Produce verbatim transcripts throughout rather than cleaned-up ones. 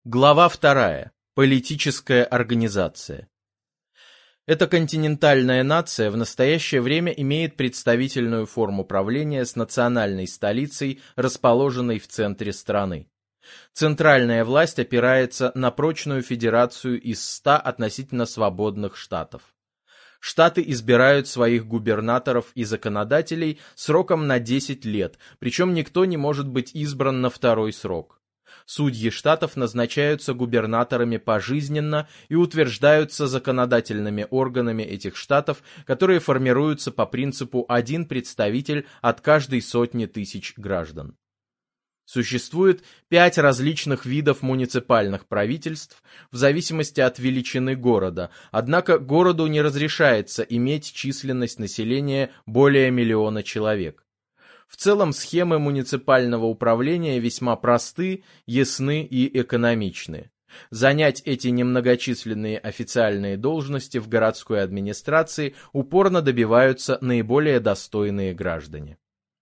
Глава вторая. Политическая организация. Эта континентальная нация в настоящее время имеет представительную форму правления с национальной столицей, расположенной в центре страны. Центральная власть опирается на прочную федерацию из ста относительно свободных штатов. Штаты избирают своих губернаторов и законодателей сроком на десять лет, причем никто не может быть избран на второй срок. Судьи штатов назначаются губернаторами пожизненно и утверждаются законодательными органами этих штатов, которые формируются по принципу один представитель от каждой сотни тысяч граждан. Существует пять различных видов муниципальных правительств в зависимости от величины города, однако городу не разрешается иметь численность населения более миллиона человек. В целом схемы муниципального управления весьма просты, ясны и экономичны. Занять эти немногочисленные официальные должности в городской администрации упорно добиваются наиболее достойные граждане.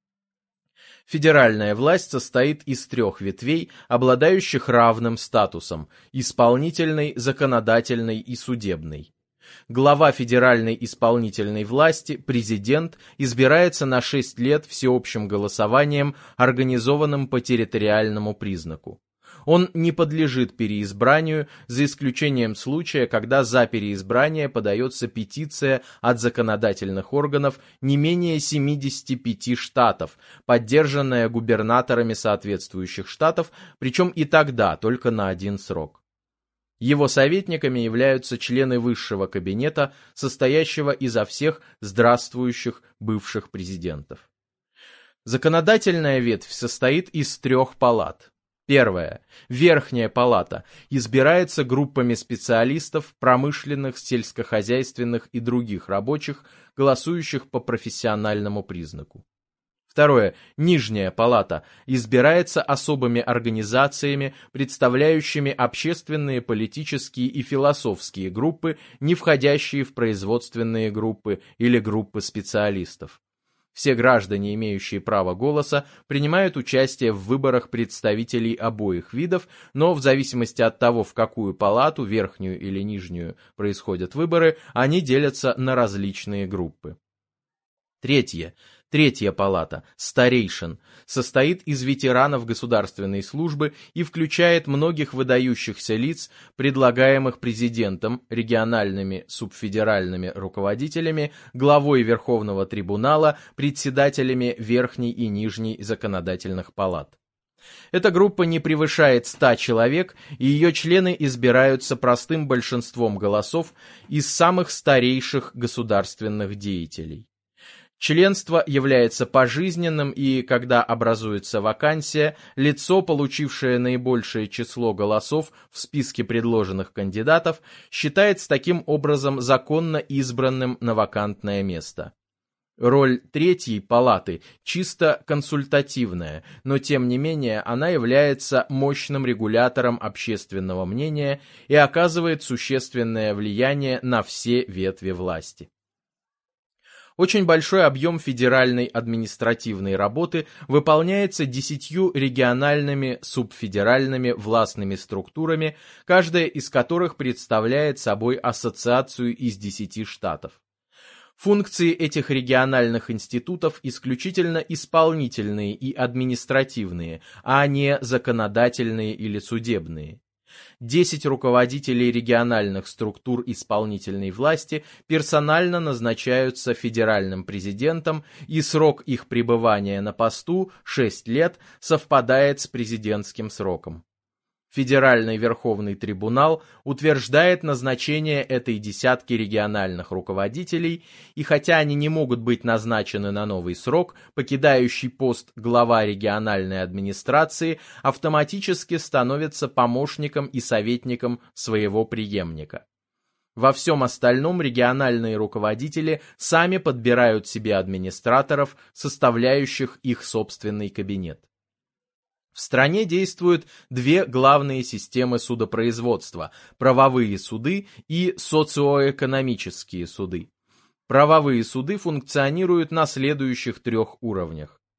Федеральная власть состоит из трех ветвей, обладающих равным статусом – исполнительной, законодательной и судебной. Глава федеральной исполнительной власти, президент, избирается на шесть лет всеобщим голосованием, организованным по территориальному признаку. Он не подлежит переизбранию, за исключением случая, когда за переизбрание подается петиция от законодательных органов не менее семидесяти пяти штатов, поддержанная губернаторами соответствующих штатов, причем и тогда только на один срок. Его советниками являются члены высшего кабинета, состоящего изо всех здравствующих бывших президентов. Законодательная ветвь состоит из трех палат. Первая, Верхняя палата, избирается группами специалистов, промышленных, сельскохозяйственных и других рабочих, голосующих по профессиональному признаку. Второе. Нижняя палата избирается особыми организациями, представляющими общественные, политические и философские группы, не входящие в производственные группы или группы специалистов. Все граждане, имеющие право голоса, принимают участие в выборах представителей обоих видов, но в зависимости от того, в какую палату, верхнюю или нижнюю, происходят выборы, они делятся на различные группы. Третье. Третья палата, старейшин, состоит из ветеранов государственной службы и включает многих выдающихся лиц, предлагаемых президентом, региональными субфедеральными руководителями, главой Верховного трибунала, председателями Верхней и Нижней законодательных палат. Эта группа не превышает ста человек, и ее члены избираются простым большинством голосов из самых старейших государственных деятелей. Членство является пожизненным, и, когда образуется вакансия, лицо, получившее наибольшее число голосов в списке предложенных кандидатов, считается таким образом законно избранным на вакантное место. Роль Третьей палаты чисто консультативная, но тем не менее она является мощным регулятором общественного мнения и оказывает существенное влияние на все ветви власти. Очень большой объем федеральной административной работы выполняется десятью региональными субфедеральными властными структурами, каждая из которых представляет собой ассоциацию из десяти штатов. Функции этих региональных институтов исключительно исполнительные и административные, а не законодательные или судебные. Десять руководителей региональных структур исполнительной власти персонально назначаются федеральным президентом, и срок их пребывания на посту, шесть лет, совпадает с президентским сроком. Федеральный Верховный трибунал утверждает назначение этой десятки региональных руководителей, и хотя они не могут быть назначены на новый срок, покидающий пост глава региональной администрации автоматически становится помощником и советником своего преемника. Во всем остальном региональные руководители сами подбирают себе администраторов, составляющих их собственный кабинет. В стране действуют две главные системы судопроизводства – правовые суды и социоэкономические суды. Правовые суды функционируют на следующих трех уровнях.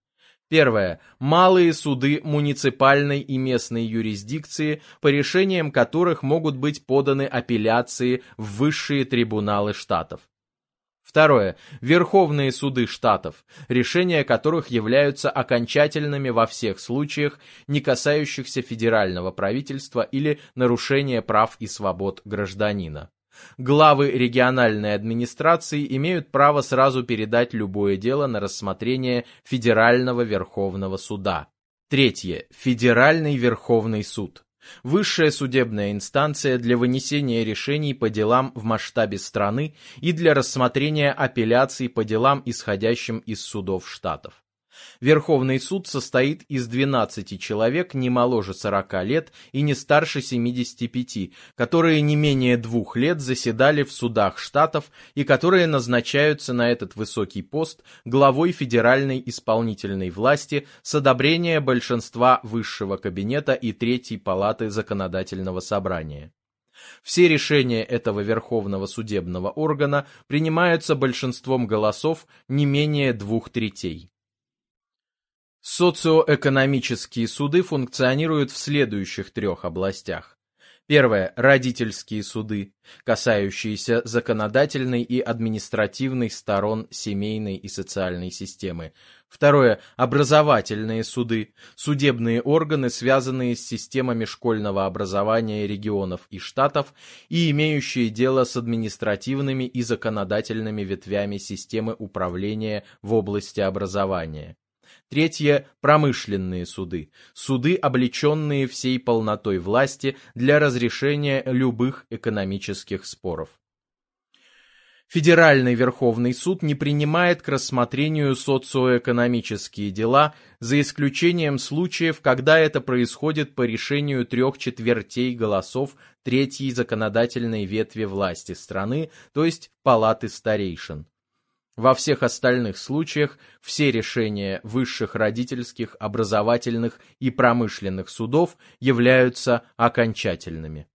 Первое. Малые суды муниципальной и местной юрисдикции, по решениям которых могут быть поданы апелляции в высшие трибуналы штатов. Второе. Верховные суды штатов, решения которых являются окончательными во всех случаях, не касающихся федерального правительства или нарушения прав и свобод гражданина. Главы региональной администрации имеют право сразу передать любое дело на рассмотрение Федерального Верховного суда. Третье. Федеральный Верховный суд. Высшая судебная инстанция для вынесения решений по делам в масштабе страны и для рассмотрения апелляций по делам, исходящим из судов штатов. Верховный суд состоит из двенадцати человек не моложе сорока лет и не старше семидесяти пяти, которые не менее двух лет заседали в судах штатов и которые назначаются на этот высокий пост главой Федеральной исполнительной власти с одобрения большинства Высшего кабинета и Третьей палаты Законодательного собрания. Все решения этого Верховного судебного органа принимаются большинством голосов не менее двух третей. Социоэкономические суды функционируют в следующих трех областях. Первое. Родительские суды, касающиеся законодательной и административной сторон семейной и социальной системы. Второе. Образовательные суды, судебные органы, связанные с системами школьного образования регионов и штатов и имеющие дело с административными и законодательными ветвями системы управления в области образования. Третье – промышленные суды, суды, облеченные всей полнотой власти для разрешения любых экономических споров. Федеральный Верховный суд не принимает к рассмотрению социоэкономические дела, за исключением случаев, когда это происходит по решению трех четвертей голосов третьей законодательной ветви власти страны, то есть палаты старейшин. Во всех остальных случаях все решения высших родительских, образовательных и промышленных судов являются окончательными.